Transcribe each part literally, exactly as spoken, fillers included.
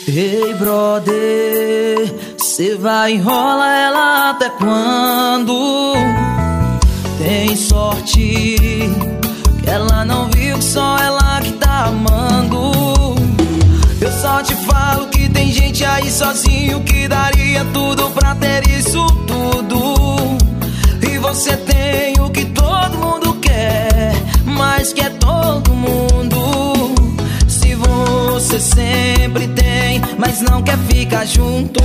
Ei, brother, cê vai enrolar ela até quando? Tem sorte que ela não viu que só ela que tá amando. Eu só te falo que tem gente aí sozinho que daria tudo pra ter isso tudo. E você tem o que todo mundo quer, mas quer todo mundo. Se você sempre tem, mas não quer ficar junto,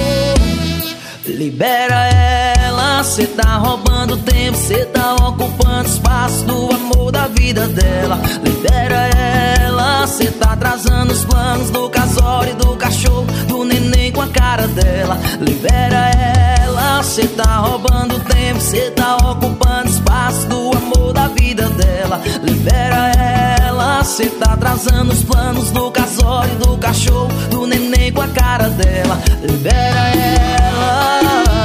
libera ela, cê tá roubando tempo, cê tá ocupando espaço do amor da vida dela. Libera ela, cê tá atrasando os planos do casório, do cachorro, do neném com a cara dela. Libera ela, cê tá roubando tempo, cê tá ocupando espaço do amor da vida dela. Libera ela, cê tá atrasando os planos do casório, do cachorro, do neném com a cara dela. Libera ela.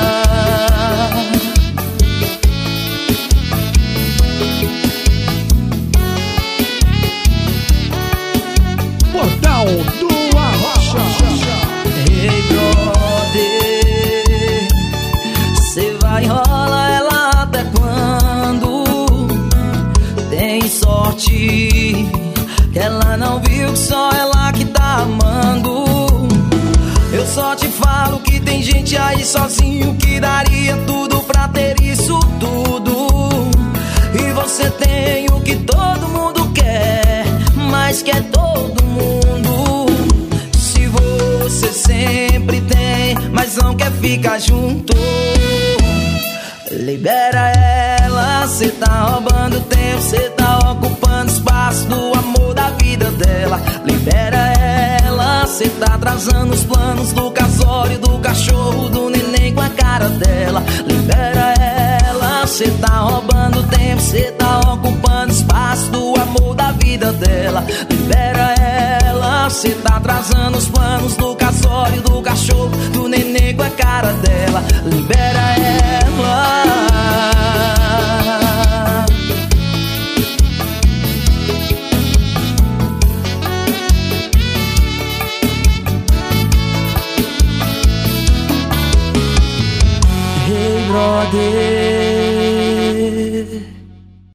Portal do Arrocha. Ei, brother, cê vai enrolar ela até quando? Tem sorte que ela não viu que só ela que tá amando. Eu só te falo que tem gente aí sozinho que daria tudo pra ter isso tudo. E você tem o que todo mundo quer, mas quer todo mundo. Se você sempre tem, mas não quer ficar junto, libera ela, cê tá roubando tempo, cê tá ocupando espaço do amor da vida dela. Libera ela, cê tá atrasando os planos do casório, do cachorro, do neném com a cara dela. Libera ela, cê tá roubando tempo, cê tá ocupando espaço do amor da vida dela. Libera ela, cê tá atrasando os planos do casório, do cachorro, do neném com a cara dela. Libera ela. Hey, brother,